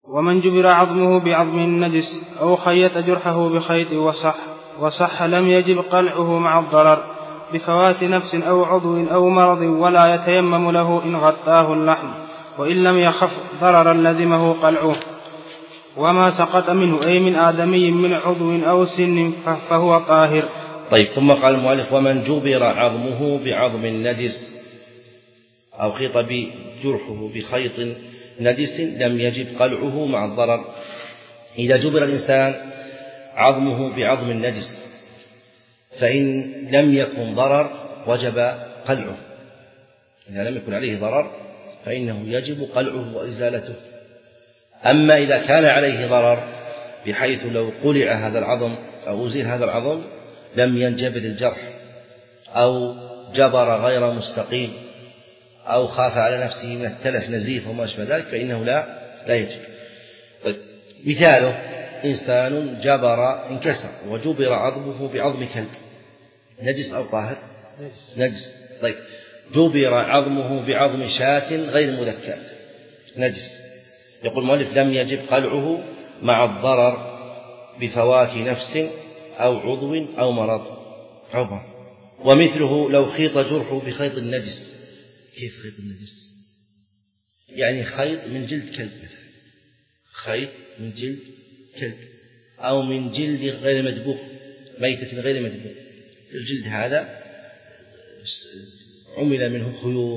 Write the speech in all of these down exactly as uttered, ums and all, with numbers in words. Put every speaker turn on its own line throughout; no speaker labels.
ومن جبر عظمه بعظم النجس أو خيط جرحه بخيط وصح وصح لم يجب قلعه مع الضرر بفوات نفس أو عضو أو مرض، ولا يتيمم له إن غطاه اللحم، وإن لم يخف ضررا لزمه قلعه. وما سقط منه أي من آدمي من عضو أو سن فهو طاهر.
طيب، ثم قال المؤلف: ومن جبر عظمه بعظم النجس أو خيط جرحه بخيط نجس لم يجب قلعه مع الضرر. إذا جبر الإنسان عظمه بعظم النجس فإن لم يكن ضرر وجب قلعه، إذا لم يكن عليه ضرر فإنه يجب قلعه وإزالته. أما إذا كان عليه ضرر بحيث لو قلع هذا العظم أو أزيل هذا العظم لم ينجبر الجرح، أو جبر غير مستقيم، أو خاف على نفسه من التلف نزيف وما أشبه ذلك، فإنه لا لا يجب. طيب، مثاله: إنسان جبر انكسر وجبر عظمه بعظم كلب، نجس أو طاهر؟ نجس. طيب، جبر عظمه بعظم شاة غير مذكاة، نجس. يقول المؤلف: لم يجب قلعه مع الضرر بفوات نفس أو عضو أو مرض. عضو. ومثله لو خيط جرحه بخيط النجس. كيف خيط النجس؟ يعني خيط من جلد كلب مثلا، خيط من جلد كلب أو من جلد غير مدبوغ، ميتة غير مدبوغ. الجلد هذا عمل منه خيوط،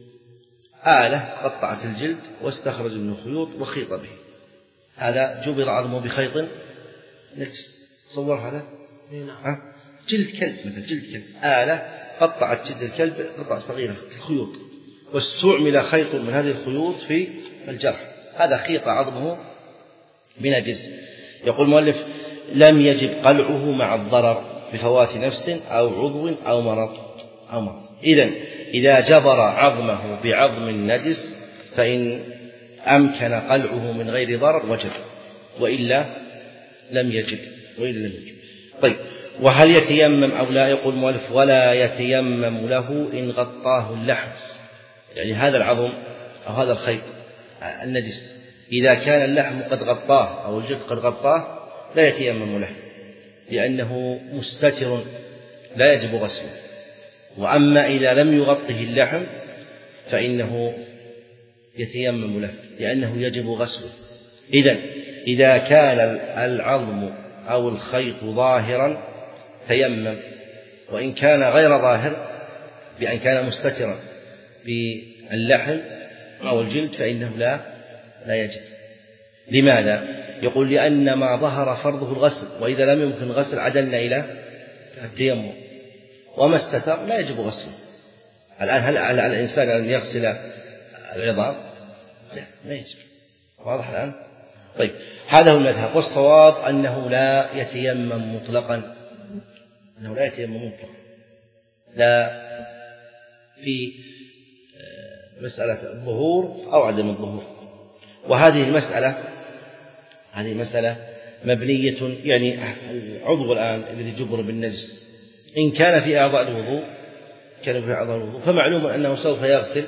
آلة قطعت الجلد واستخرج منه خيوط وخيط به، هذا جبر عظمه بخيط نجس. تصور هذا؟ أه؟ جلد كلب مثل جلد كلب، آلة قطعت جلد الكلب قطع صغيرة الخيوط، واستعمل خيط من هذه الخيوط في الجرح، هذا خيط عظمه بنجس. يقول المؤلف: لم يجب قلعه مع الضرر بفوات نفس أو عضو أو مرض أو مرض. إذن إذا جبر عظمه بعظم النجس فإن أمكن قلعه من غير ضرر وجب، وإلا لم يجب وإلا لم يجب. طيب، وهل يتيمم أو لا؟ يقول المؤلف: ولا يتيمم له إن غطاه اللحم، يعني هذا العظم أو هذا الخيط النجس إذا كان اللحم قد غطاه أو الجلد قد غطاه لا يتيمم له، لأنه مستتر لا يجب غسله. وأما إذا لم يغطه اللحم فإنه يتيمم له، لأنه يجب غسله. إذن إذا كان العظم أو الخيط ظاهرا تيمم، وإن كان غير ظاهر بأن كان مستترا باللحم أو الجلد فإنه لا لا يجب. لماذا؟ يقول: لأن ما ظهر فرضه الغسل، وإذا لم يمكن غسل عدلنا إلى التيمم، وما استتر لا يجب غسله. الآن هل على الإنسان أن يغسل العظام؟ لا، ما يجب. واضح الآن؟ طيب، هذا هو المذهب، والصواب أنه لا يتيمم مطلقا، أنه لا يتيمم مطلقا، لا في مسألة الظهور أو عدم الظهور. وهذه المسألة هذه مسألة مبنية، يعني العضو الآن الذي جبر بالنجس إن كان في أعضاء الوضوء كان في أعضاء الوضوء فمعلوم أنه سوف يغسل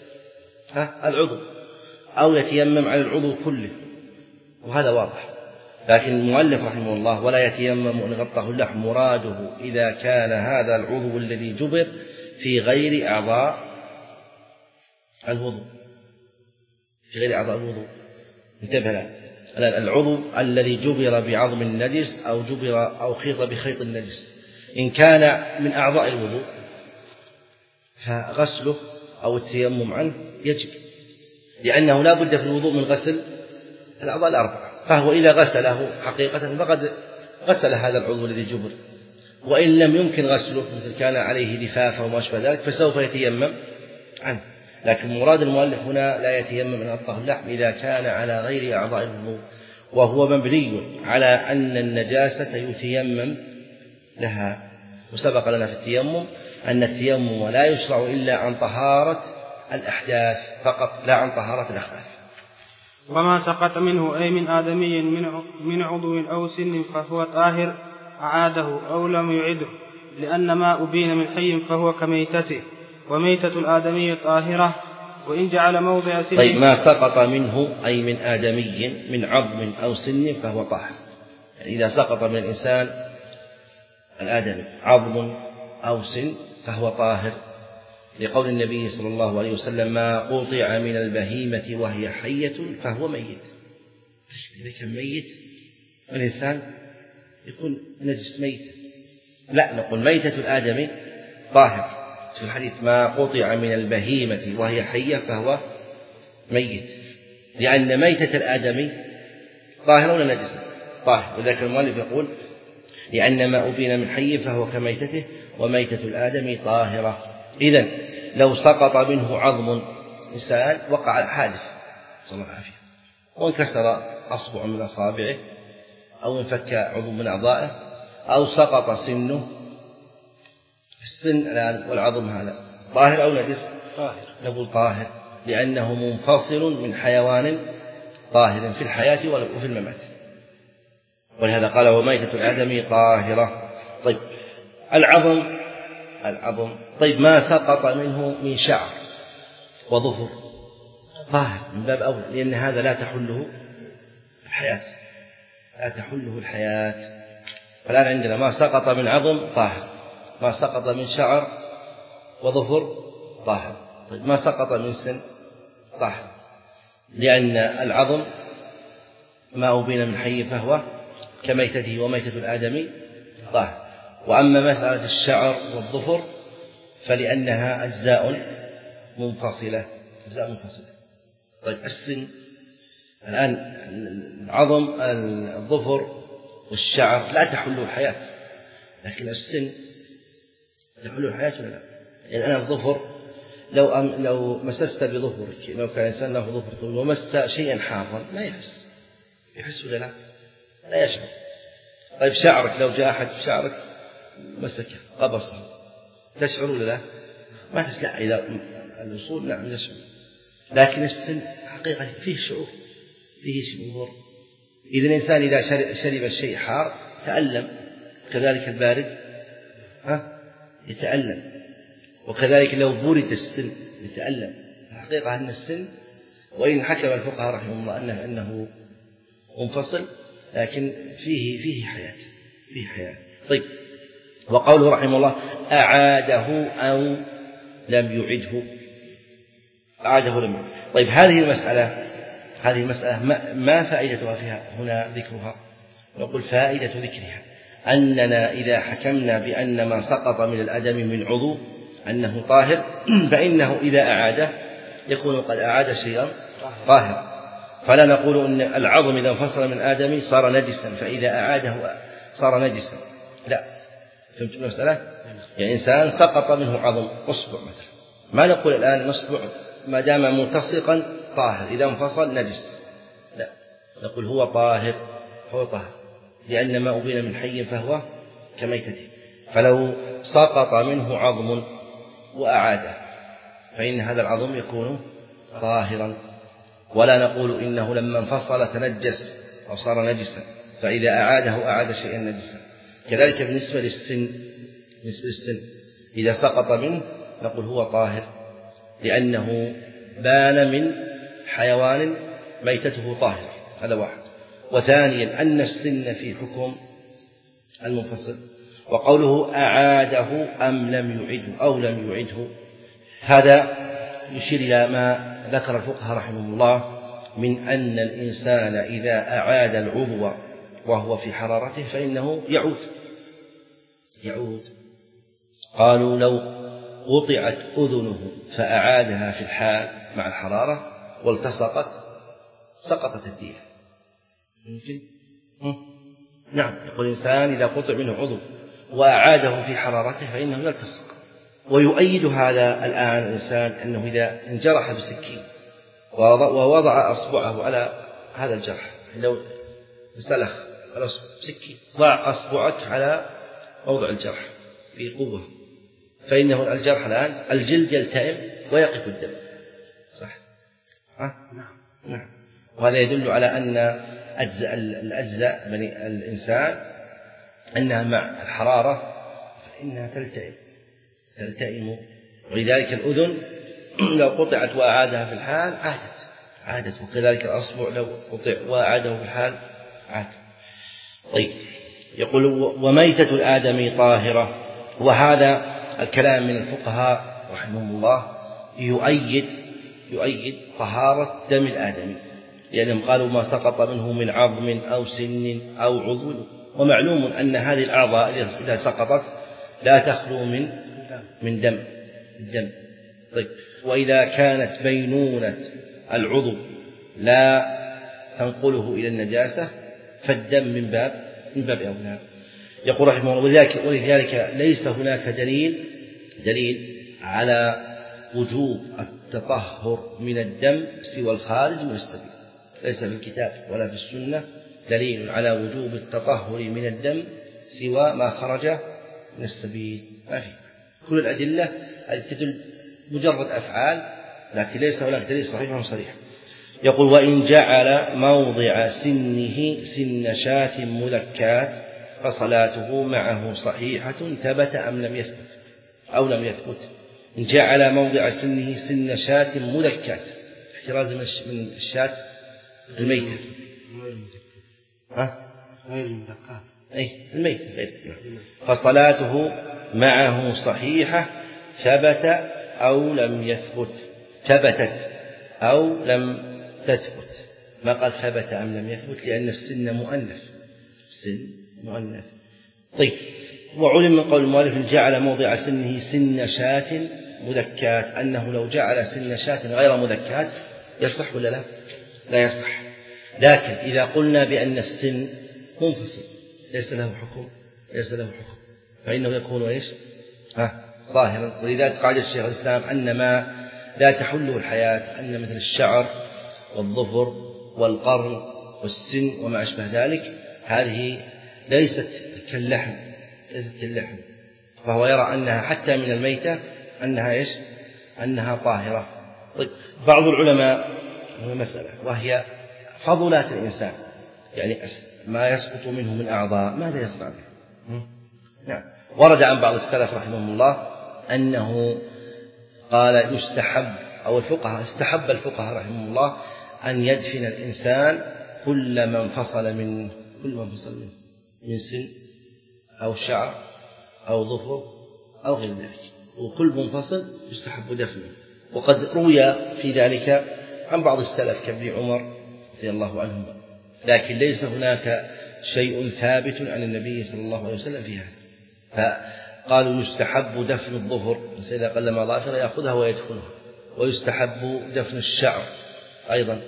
العضو أو يتيمم على العضو كله، وهذا واضح. لكن المؤلف رحمه الله: ولا يتيمم إن غطاه اللحم، مراده إذا كان هذا العضو الذي جبر في غير أعضاء الوضوء، في غير أعضاء الوضوء. انتبه الآن، العضو الذي جبر بعظم النجس أو جبر أو خيط بخيط النجس إن كان من أعضاء الوضوء فغسله أو التيمم عنه يجب، لأنه لا بد في الوضوء من غسل الأعضاء الأربعة، فهو إذا غسله حقيقة فقد غسل هذا العضو الذي جبر. وإن لم يمكن غسله مثل كان عليه لفافة وما أشبه ذلك فسوف يتيمم عنه. لكن مراد المؤلف هنا لا يتيمم من غطاه اللحم إذا كان على غير أعضاء الوضوء، وهو مبني على أن النجاسة يتيمم لها. وسبق لنا في التيمم أن التيمم لا يشرع إلا عن طهارة الأحداث فقط، لا عن طهارة الأخبث.
وما سقط منه أي من آدمي من عضو أو سن فهو طاهر، أعاده أو لم يعده، لأن ما أبين من حي فهو كميتته، وميتة الآدمي طاهرة وإن جعل موضع سن.
طيب ما سقط منه أي من آدمي من عظم أو سن فهو طاهر. يعني إذا سقط من الإنسان الآدمي عظم أو سن فهو طاهر، لقول النبي صلى الله عليه وسلم ما قطع من البهيمة وهي حية فهو ميت. إذا كان ميت الإنسان يكون نجس ميت، لا نقول ميتة الآدمي طاهر. في الحديث ما قطع من البهيمة وهي حية فهو ميت، لأن ميتة الآدمي طاهر ولا نجس؟ طاهر. وذلك المؤلف يقول لأن ما أبين من حي فهو كميتته وميتة الآدمي طاهرة. إذن لو سقط منه عظم إنسان وقع حادث صلى الله عليه وسلم وانكسر أصبع من أصابعه أو انفك عضو من أعضائه أو سقط سنه، السن الآن والعظم هذا طاهر أو نجس؟ طاهر. نقول طاهر لأنه منفصل من حيوان طاهر في الحياة وفي الممات، ولهذا قال وميتة الآدمي طاهرة. طيب العظم العظم طيب ما سقط منه من شعر وظفر طاهر من باب أول، لأن هذا لا تحله الحياة لا تحله الحياة. فالآن عندنا ما سقط من عظم طاهر، ما سقط من شعر وظفر طاهر. طيب ما سقط من سن طاهر، لأن العظم ما أبين من حي فهو كميتته وميتة الآدمي طاهر. وأما مسألة الشعر والظفر فلأنها أجزاء منفصلة أجزاء منفصلة. طيب السن الآن العظم الظفر والشعر لا تحله الحياة، لكن السن تحله الحياة ولا لا؟ يعني أنا الظفر لو أم لو مسست بظفرك، لو كان إنسان له ظفر طويل ومس شيئا حارا ما يحس يحس ولا لا؟ لا يشعر. طيب شعرك لو جاء أحد بشعرك مسكه قبصه تشعر ولا لا؟ ما تشعر. إذا الوصول نعم يشعر، لكن السن حقيقة فيه شعور فيه شعور. إذا الإنسان إذا شرب الشيء حار تألم، كذلك البارد ها يتألم، وكذلك لو برد السن يتألم. الحقيقة أن السن وإن حكم الفقهاء رحمه الله أنه أنه منفصل لكن فيه فيه حياة فيه حياة. طيب وقوله رحمه الله أعاده أو لم يعده أعاده لم يعده. طيب هذه المسألة هذه المسألة ما, ما فائدتها فيها هنا ذكرها؟ نقول فائدة ذكرها أننا إذا حكمنا بأن ما سقط من الآدم من عضو أنه طاهر فإنه إذا أعاده يكون قد أعاد شيئا طاهر. فلا نقول أن العظم إذا انفصل من آدم صار نجسا فإذا أعاده صار نجسا، لا. فهمت المسألة؟ يعني إنسان سقط منه عظم أصبع مثلا، ما نقول الآن الأصبع ما دام ملتصقا طاهر إذا انفصل نجس، لا، نقول هو طاهر هو طاهر لأن ما أبين من حي فهو كميتته. فلو سقط منه عظم وأعاده فإن هذا العظم يكون طاهرا، ولا نقول إنه لما انفصل تنجس أو صار نجسا فإذا أعاده أعاد شيئا نجسا. كذلك بالنسبة للسن بالنسبة للسن إذا سقط منه نقول هو طاهر لأنه بان من حيوان ميتته طاهر، هذا واحد. وثانيا أن السن في حكم المنفصل. وقوله أعاده أم لم يعده أو لم يعده هذا يشير إلى ما ذكر الفقهاء رحمه الله من أن الإنسان إذا أعاد العضو وهو في حرارته فإنه يعود يعود قالوا لو قطعت أذنه فأعادها في الحال مع الحرارة والتصقت سقطت الدية. ممكن؟ نعم. يقول الإنسان إذا قطع منه عضو وأعاده في حرارته فإنه يلتصق. ويؤيد هذا الآن الإنسان أنه إذا انجرح بسكين ووضع أصبعه على هذا الجرح، لو انسلخ بسكين ضع أصبعك على موضع الجرح في قوة فإنه الجرح الآن الجلد يلتئم ويقف الدم، صح؟ ها؟ نعم. وهذا يدل على أن أجزاء الأجزاء بني الإنسان أنها مع الحرارة فإنها تلتئم تلتئم ولذلك الأذن لو قطعت وأعادها في الحال عادت عادت وكذلك الأصبع لو قطع وأعاده في الحال عاد. طيب يقول وميتة الآدمي طاهرة. وهذا الكلام من الفقهاء رحمهم الله يؤيد يؤيد طهارة دم الآدمي، لأنهم قالوا ما سقط منه من عظم أو سن أو عضو، ومعلوم أن هذه الأعضاء إذا سقطت لا تخلو من من دم الدم. طيب وإذا كانت بينونة العضو لا تنقله إلى النجاسة فالدم من باب من باب أولى. يقول رحمه الله ولذلك, ولذلك ليس هناك دليل دليل على وجوب التطهر من الدم سوى الخارج من السبيل. ليس في الكتاب ولا في السنة دليل على وجوب التطهر من الدم سوى ما خرج من السبيل، ما في. كل الأدلة تدل مجرد أفعال، لكن ليس هناك دليل صحيح وصريح. يقول وإن جعل موضع سنه سن شاة ملكات فصلاته معه صحيحة ثبت أم لم يثبت أو لم يثبت. إن جعل موضع سنه سن شاة ملكات، احتراز من الشاة الميتة ها
غير الملكات
أي الميتة غير. فصلاته معه صحيحة ثبت أو لم يثبت. ثبتت أو لم تثبت، ما قال ثبت أم لم يثبت، لأن السن مؤنث السن مؤنث. طيب وعلم من قول المؤلف جعل موضع سنه سن شاة مذكات أنه لو جعل سن شاة غير مذكات يصح ولا لا؟ لا يصح. لكن إذا قلنا بأن السن منفصل ليس له حكم ليس له حكم فإنه يكون إيش؟ ها ظاهرا. ولذلك قاعدة الشيخ الإسلام أن ما لا تحله الحياة، أن مثل الشعر والظفر والقرن والسن وما أشبه ذلك هذه ليست كاللحم ليست كاللحم فهو يرى أنها حتى من الميتة أنها إيش؟ أنها طاهرة. طيب بعض العلماء مسألة وهي فضلات الإنسان، يعني ما يسقط منه من أعضاء ماذا يصنع به؟ نعم. ورد عن بعض السلف رحمهم الله أنه قال يستحب أو الفقهاء استحب الفقهاء رحمهم الله أن يدفن الإنسان كل ما انفصل من كل ما انفصل منه من سن أو شعر أو ظفر أو غير ذلك، وكل منفصل يستحب دفنه. وقد روي في ذلك عن بعض السلف كابن عمر رضي الله عنهما، لكن ليس هناك شيء ثابت عن النبي صلى الله عليه وسلم في هذا. فقالوا يستحب دفن الظفر إذا قل ما ظافر يأخذها ويدفنها، ويستحب دفن الشعر أيضا،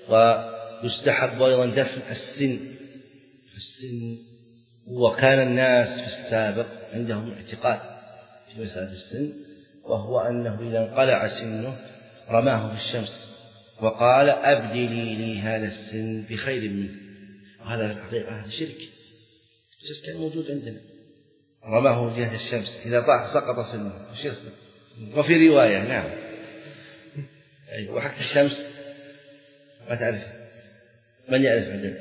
ويستحب أيضا دفن السن السن وكان الناس في السابق عندهم اعتقاد في مسألة السن، وهو أنه إذا انقلع سنه رماه في الشمس وقال أبدلي لي هذا السن بخير منه. وهذا في الحقيقة شرك شرك كان موجود عندنا، رماه جهة الشمس إذا طاح سقط سنه. وفي رواية نعم وحكت الشمس ما تعرف من يعرف عندنا؟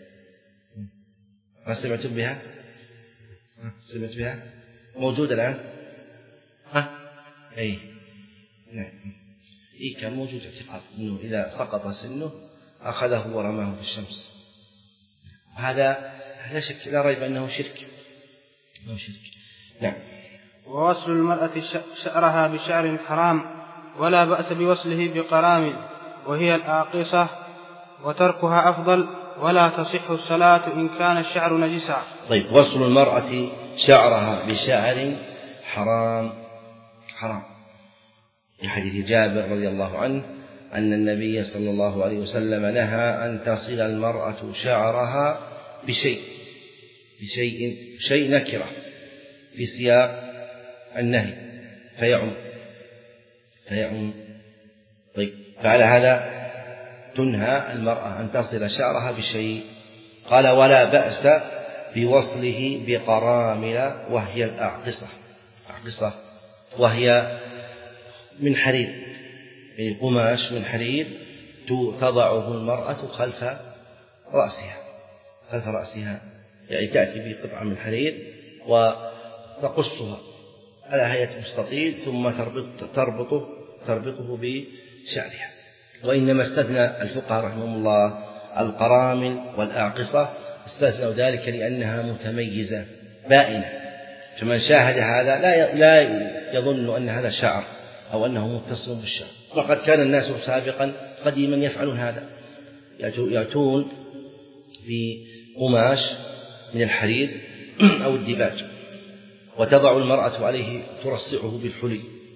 ما سمعتم بها؟ سمعت بها؟ موجودة الآن؟ ها؟ أي نعم إيه كان موجود اعتقاد أنه إذا سقط سنه أخذه ورماه في الشمس. هذا لا شك لا ريب أنه شرك أنه شرك. نعم.
ووصل المرأة شعرها بشعر حرام ولا بأس بوصله بقرام وهي الآقصة، وتركها أفضل ولا تصح الصلاة إن كان الشعر نجسا.
طيب وصل المرأة شعرها بشعر حرام حرام في حديث جابر رضي الله عنه أن النبي صلى الله عليه وسلم نهى أن تصل المرأة شعرها بشيء بشيء شيء نكرة في سياق النهي فيعم فيعم طيب فعلى هذا تنهى المرأة أن تصل شعرها بشيء. قال ولا بأس بوصله بقرامل وهي الأعقصة أعقصة وهي من حرير، يعني قماش من حرير تضعه المرأة خلف رأسها خلف رأسها يعني تأتي بقطعة من حرير وتقصها على هيئة مستطيل ثم تربط تربطه تربطه بشعرها. وإنما استثنى الفقهاء رحمهم الله القرامل والأعقصة، استثنوا ذلك لأنها متميزة بائنة، فمن شاهد هذا لا لا يظن أن هذا شعر أو أنه متصل بالشعر. وقد كان الناس سابقا قديما يفعلون هذا، يأتون بقماش من الحرير أو الديباج وتضع المرأة عليه ترصعه بالحلي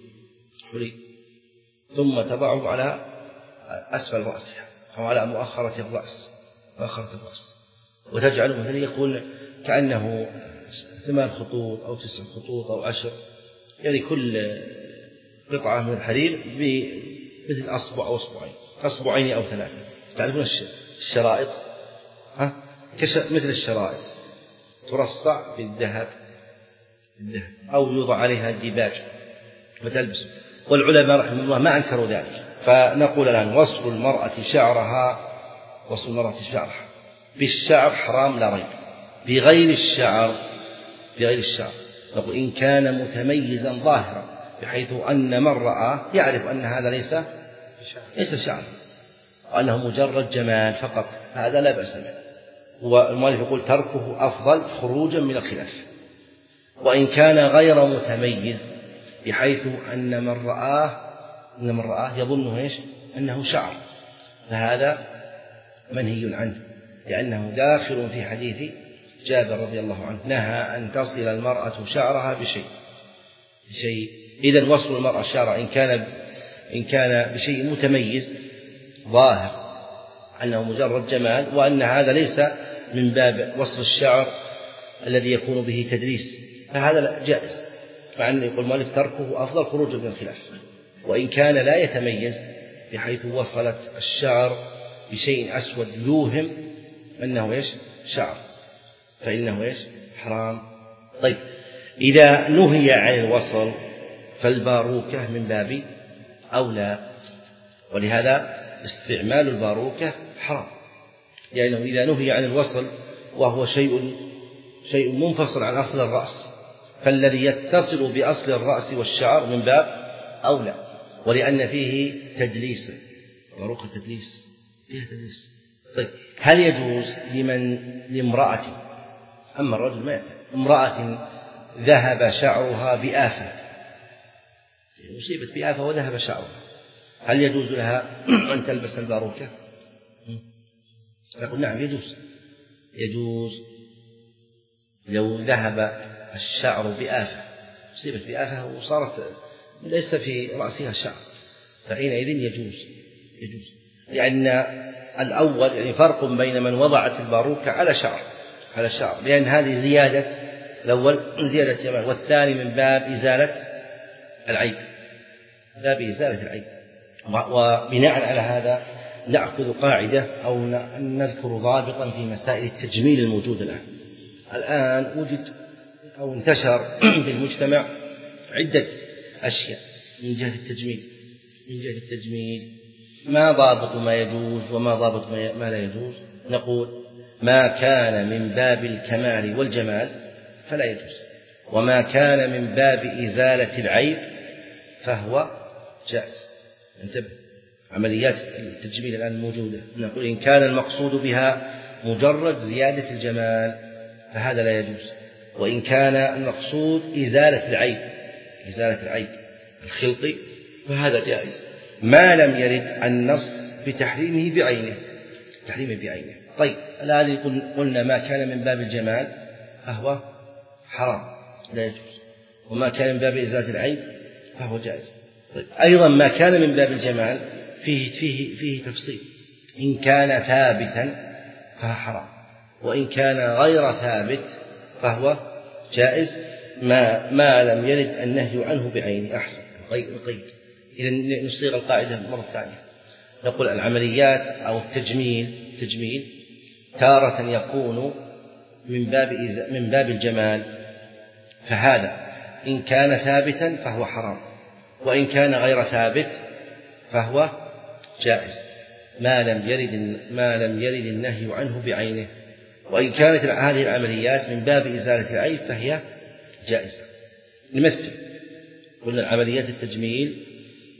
حلي ثم تضعه على أسفل رأسها أو على مؤخرة الرأس مؤخرة الرأس وتجعله مثلا يكون كأنه ثمان خطوط أو تسع خطوط أو عشر، يعني كل قطعة من الحرير بمثل أصبع أو أصبعين أصبعين أو ثلاثة. تعرفون الشرائط ها مثل الشرائط ترصع بالذهب بالذهب أو يوضع عليها الديباج وتلبس. والعلماء رحمه الله ما أنكروا ذلك. فنقول الآن وصل المرأة شعرها وصل المرأة شعرها بالشعر حرام لا ريب. بغير الشعر بغير الشعر نقول إن كان متميزا ظاهرا بحيث أن من رأى يعرف أن هذا ليس ليس شعر وأنه مجرد جمال فقط، هذا لا بأس به. والمؤلف يقول تركه أفضل خروجا من الخلاف. وإن كان غير متميز بحيث أن من رآه أن من رآه يظنه إيش أنه شعر، فهذا منهي عنه لأنه داخل في حديث جابر رضي الله عنه نهى أن تصل المرأة شعرها بشيء بشيء إذن وصل المرأة شعرها إن كان إن كان بشيء متميز ظاهر أنه مجرد جمال، وأن هذا ليس من باب وصل الشعر الذي يكون به تدريس، فهذا جائز. مع أن يقول المؤلف تركه أفضل خروج من الخلاف. وإن كان لا يتميز بحيث وصلت الشعر بشيء أسود يوهم أنه إيش شعر فإنه إيش حرام. طيب إذا نهي عن الوصل فالباروكة من باب أولى، ولهذا استعمال الباروكة حرام، لأنه يعني إذا نهي عن الوصل وهو شيء شيء منفصل عن أصل الرأس فالذي يتصل بأصل الرأس والشعر من باب أولى، ولأن فيه تدليس باروكة تدليس فيها تدليس. طيب هل يجوز لمن لامرأة أما الرجل ما يأتي امرأة ذهب شعرها بآفة أصيبت بآفة وذهب شعرها هل يجوز لها أن تلبس الباروكة؟ نقول نعم يجوز يجوز لو ذهب الشعر بآفة أصيبت بآفة وصارت ليس في رأسها شعر فحينئذ يجوز يجوز لأن الأول يعني فرق بين من وضعت الباروكة على شعر على شعر لأن هذه زيادة الأول زيادة جمال، والثاني من باب إزالة العيب باب إزالة العيب. وبناء على هذا نأخذ قاعدة أو نذكر ضابطا في مسائل التجميل الموجودة الآن. الآن وجد أو انتشر في المجتمع عدة أشياء من جهة التجميل من جهة التجميل ما ضابط ما يجوز وما ضابط ما لا يجوز. نقول ما كان من باب الكمال والجمال فلا يجوز، وما كان من باب إزالة العيب فهو جائز. انتبه عمليات التجميل الآن الموجودة نقول إن كان المقصود بها مجرد زيادة الجمال فهذا لا يجوز، وإن كان المقصود إزالة العيب إزالة العيب الخلقي فهذا جائز ما لم يرد النص بتحريمه بعينه تحريمه بعينه. طيب الآن قلنا ما كان من باب الجمال فهو حرام لا يجوز، وما كان من باب إزالة العيب فهو جائز. طيب أيضا ما كان من باب الجمال فيه فيه فيه تفصيل، إن كان ثابتا فهو حرام، وإن كان غير ثابت فهو جائز ما ما لم يرد النهي عنه بعينه. أحسن نقيد إذا نصيغ القاعدة مرة ثانية نقول العمليات أو التجميل تجميل تارة يكون من باب من باب الجمال فهذا إن كان ثابتا فهو حرام، وإن كان غير ثابت فهو جائز ما لم يرد ما لم يرد النهي عنه بعينه. وإن كانت هذه العمليات من باب إزالة العيب فهي جائزة. نمثل قلنا عمليات التجميل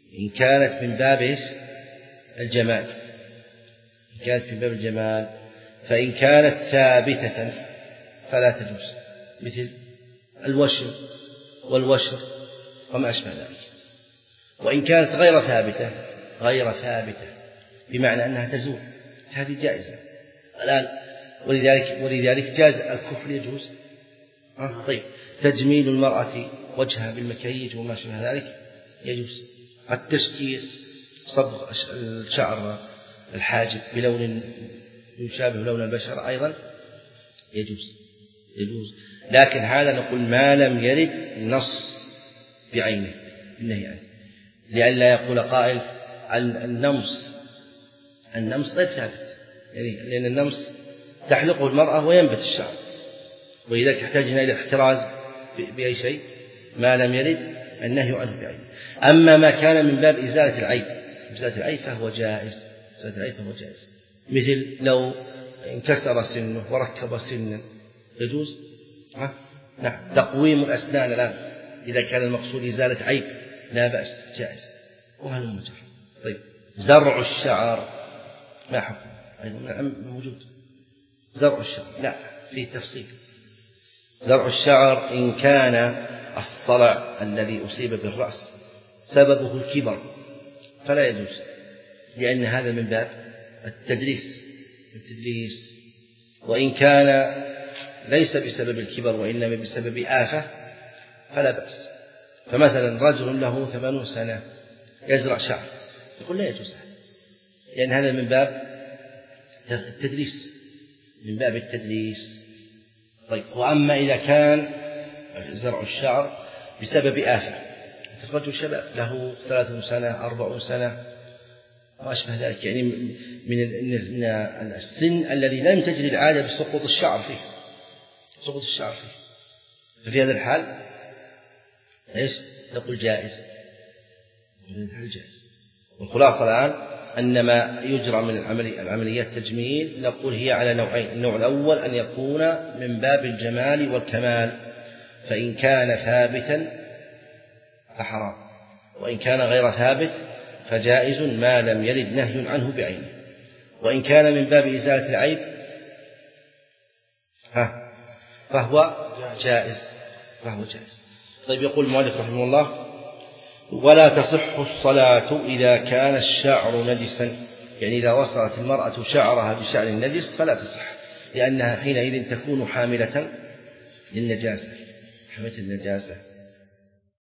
إن كانت من باب الجمال إن كانت من باب الجمال فإن كانت ثابتة فلا تجوز، مثل الوشر والوشر وما أشبه ذلك. وإن كانت غير ثابتة غير ثابتة بمعنى أنها تزول، هذه جائزة الآن. ولذلك ولذلك جاز الكحل يجوز. أه؟ طيب تجميل المرأة وجهها بالمكياج وما شابه ذلك يجوز. التشكير صبغ الشعر الحاجب بلون يشابه لون البشرة أيضا يجوز يجوز لكن هذا نقول ما لم يرد نص بعينه بالنهي عنه، لئلا يقول قائل النمص النمص غير ثابت، يعني لأن النمص تحلقه المرأة وينبت الشعر، ولذلك يحتاجنا إلى الاحتراز بأي شيء ما لم يرد النهي عنه بعينه. أما ما كان من باب إزالة العيب إزالة العيب فهو جائز إزالة العيب فهو جائز مثل لو انكسر سنه وركب سنا يجوز. ها؟ نعم. تقويم الأسنان الآن إذا كان المقصود إزالة عيب لا بأس جائز وهذا المجر. طيب زرع الشعر ما حكم؟ أيضا موجود زرع الشعر لا فيه تفصيل. زرع الشعر إن كان الصلع الذي أصيب بالرأس سببه الكبر فلا يجوز، لأن هذا من باب التدليس التدليس وإن كان ليس بسبب الكبر وإنما بسبب آفة فلا بأس. فمثلا رجل له ثمانون سنة يزرع شعر يقول لا يجوز، لأن هذا من باب التدليس من باب التدليس. طيب وأما إذا كان زرع الشعر بسبب آفة، رجل شباب له ثلاثون سنة أربعون سنة ما أشبه ذلك، يعني من السن الذي لم تجري العادة بسقوط الشعر فيه سقوط الشعر فيه ففي هذا الحال إيش نقول جائز جائز. والخلاصة الآن أن ما يجرى من العملي العمليات التجميل نقول هي على نوعين. النوع الأول أن يكون من باب الجمال والكمال، فإن كان ثابتا فحرام، وإن كان غير ثابت فجائز ما لم يرد نهي عنه بعينه. وإن كان من باب إزالة العيب ها فهو جائز فهو جائز. طيب يقول المؤلف رحمه الله ولا تصح الصلاة إذا كان الشعر نجسا، يعني إذا وصلت المرأة شعرها بشعر نجس فلا تصح، لأنها حينئذ تكون حاملة للنجاسة حاملة النجاسة